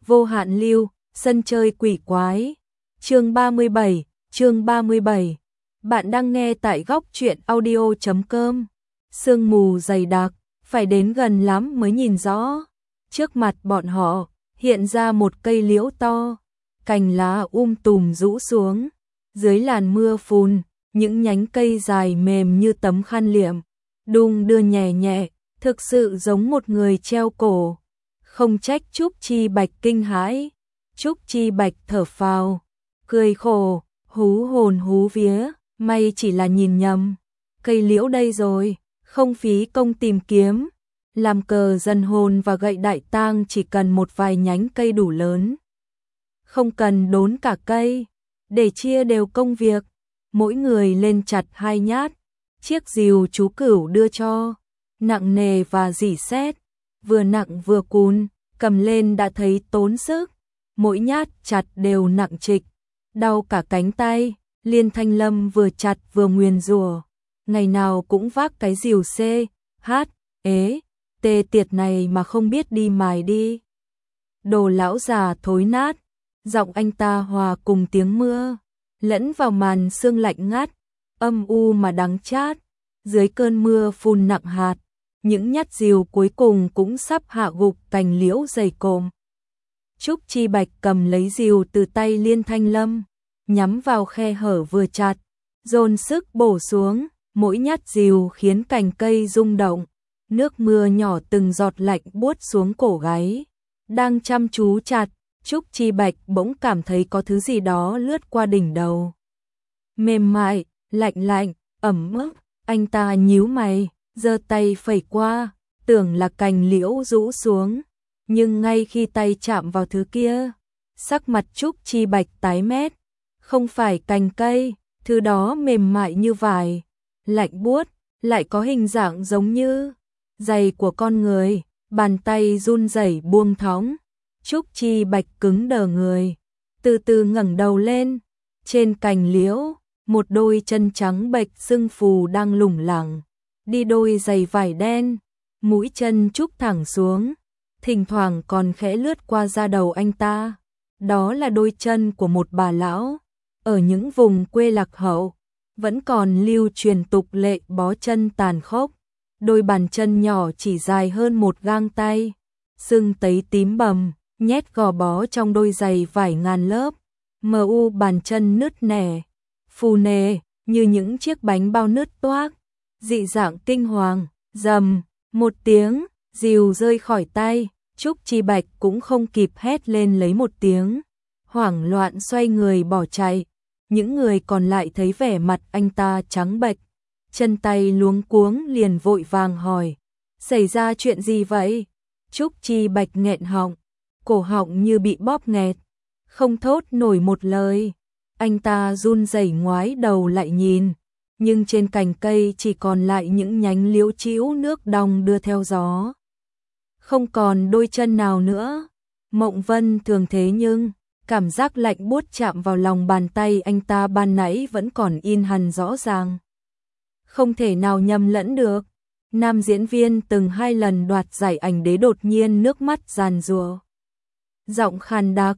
Vô hạn lưu, sân chơi quỷ quái. Chương 37. Bạn đang nghe tại góc truyện audio.com. Sương mù dày đặc, phải đến gần lắm mới nhìn rõ. Trước mặt bọn họ, hiện ra một cây liễu to, cành lá tùm rũ xuống. Dưới làn mưa phùn, những nhánh cây dài mềm như tấm khăn liệm, đung đưa nhẹ nhẹ, thực sự giống một người treo cổ. Không trách Trúc Chi Bạch kinh hãi. Trúc Chi Bạch thở phào, cười khổ, hú hồn hú vía, may chỉ là nhìn nhầm. Cây liễu đây rồi, không phí công tìm kiếm. Làm cờ dân hồn và gậy đại tang chỉ cần một vài nhánh cây đủ lớn. Không cần đốn cả cây, để chia đều công việc. Mỗi người lên chặt 2 nhát, chiếc rìu chú Cửu đưa cho, nặng nề và rỉ sét, vừa nặng vừa cùn, cầm lên đã thấy tốn sức. Mỗi nhát chặt đều nặng trịch, đau cả cánh tay. Liên Thanh Lâm vừa chặt vừa nguyền rủa, ngày nào cũng vác cái rìu tê tiệt này mà không biết đi mài đi. Đồ lão già thối nát, giọng anh ta hòa cùng tiếng mưa, lẫn vào màn sương lạnh ngắt, âm u mà đắng chát. Dưới cơn mưa phùn nặng hạt, những nhát rìu cuối cùng cũng sắp hạ gục cành liễu dày cộm. Trúc Chi Bạch cầm lấy rìu từ tay Liên Thanh Lâm, nhắm vào khe hở vừa chặt, dồn sức bổ xuống, mỗi nhát rìu khiến cành cây rung động, nước mưa nhỏ từng giọt lạnh buốt xuống cổ gáy. Đang chăm chú chặt, Trúc Chi Bạch bỗng cảm thấy có thứ gì đó lướt qua đỉnh đầu. Mềm mại, lạnh, ẩm ướt, anh ta nhíu mày, giơ tay phẩy qua, tưởng là cành liễu rũ xuống. Nhưng ngay khi tay chạm vào thứ kia, sắc mặt Trúc Chi Bạch tái mét. Không phải cành cây, thứ đó mềm mại như vải, lạnh buốt, lại có hình dạng giống như giày của con người. Bàn tay run rẩy buông thõng, Trúc Chi Bạch cứng đờ người, từ từ ngẩng đầu lên. Trên cành liễu, một đôi chân trắng bệch sưng phù đang lủng lẳng, đi đôi giày vải đen, mũi chân trúc thẳng xuống, thỉnh thoảng còn khẽ lướt qua da đầu anh ta. Đó là đôi chân của một bà lão. Ở những vùng quê lạc hậu, vẫn còn lưu truyền tục lệ bó chân tàn khốc. Đôi bàn chân nhỏ chỉ dài hơn một gang tay, sưng tấy tím bầm, nhét gò bó trong đôi giày vải ngàn lớp. Bàn chân nứt nẻ, phù nề, như những chiếc bánh bao nứt toác, dị dạng kinh hoàng. Rầm, một tiếng, rìu rơi khỏi tay, Trúc Chi Bạch cũng không kịp hét lên lấy một tiếng, hoảng loạn xoay người bỏ chạy. Những người còn lại thấy vẻ mặt anh ta trắng bệch, chân tay luống cuống liền vội vàng hỏi: xảy ra chuyện gì vậy? Trúc Chi Bạch nghẹn họng, cổ họng như bị bóp nghẹt, không thốt nổi một lời. Anh ta run rẩy ngoái đầu lại nhìn, nhưng trên cành cây chỉ còn lại những nhánh liễu chĩu nước đong đưa theo gió, không còn đôi chân nào nữa. Mộng Vân thường thế nhưng cảm giác lạnh buốt chạm vào lòng bàn tay anh ta ban nãy vẫn còn in hằn rõ ràng, không thể nào nhầm lẫn được. Nam diễn viên từng 2 lần đoạt giải ảnh đế đột nhiên nước mắt giàn giụa, giọng khàn đặc: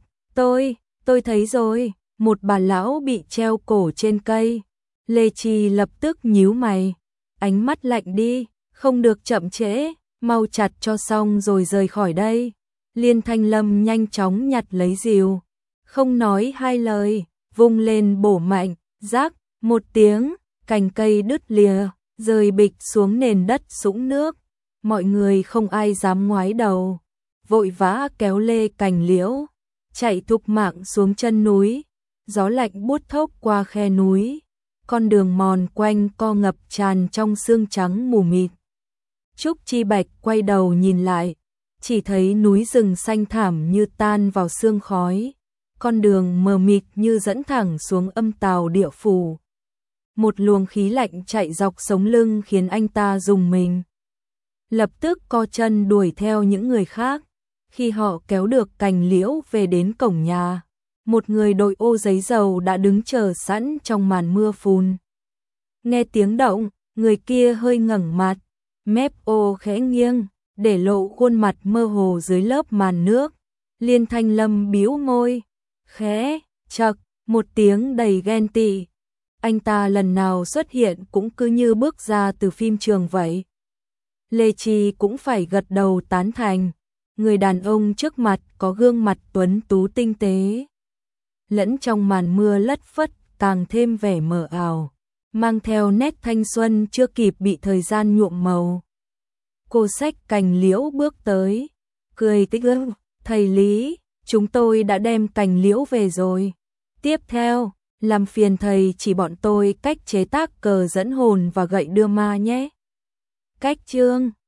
tôi thấy rồi, một bà lão bị treo cổ trên cây. Lê Chi lập tức nhíu mày, ánh mắt lạnh đi: không được chậm trễ, mau chặt cho xong rồi rời khỏi đây. Liên Thanh Lâm nhanh chóng nhặt lấy rìu, không nói 2 lời, vung lên bổ mạnh, rác, một tiếng, cành cây đứt lìa, rơi bịch xuống nền đất sũng nước. Mọi người không ai dám ngoái đầu, vội vã kéo lê cành liễu, chạy thục mạng xuống chân núi. Gió lạnh buốt thốc qua khe núi, con đường mòn quanh co ngập tràn trong sương trắng mù mịt. Trúc Chi Bạch quay đầu nhìn lại, chỉ thấy núi rừng xanh thẳm như tan vào sương khói, con đường mờ mịt như dẫn thẳng xuống âm tào địa phủ. Một luồng khí lạnh chạy dọc sống lưng khiến anh ta rùng mình, lập tức co chân đuổi theo những người khác. Khi họ kéo được cành liễu về đến cổng nhà, một người đội ô giấy dầu đã đứng chờ sẵn trong màn mưa phùn. Nghe tiếng động, người kia hơi ngẩng mặt, mép ô khẽ nghiêng, để lộ khuôn mặt mơ hồ dưới lớp màn nước. Liên Thanh Lâm bĩu môi, khẽ, chậc, một tiếng đầy ghen tị. Anh ta lần nào xuất hiện cũng cứ như bước ra từ phim trường vậy. Lê Chi cũng phải gật đầu tán thành. Người đàn ông trước mặt có gương mặt tuấn tú tinh tế, lẫn trong màn mưa lất phất càng thêm vẻ mờ ảo, mang theo nét thanh xuân chưa kịp bị thời gian nhuộm màu. Cô xách cành liễu bước tới, cười tích ức, thầy Lý, chúng tôi đã đem cành liễu về rồi. Tiếp theo, làm phiền thầy chỉ bọn tôi cách chế tác cờ dẫn hồn và gậy đưa ma nhé. Cách chương